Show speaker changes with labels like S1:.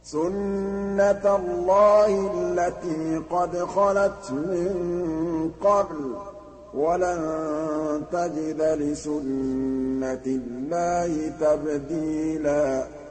S1: سُنَّةَ اللَّهِ الَّتِي قَدْ خَلَتْ مِن قَبْلُ ۖ وَلَن تَجِدَ لِسُنَّةِ اللَّهِ تَبْدِيلًا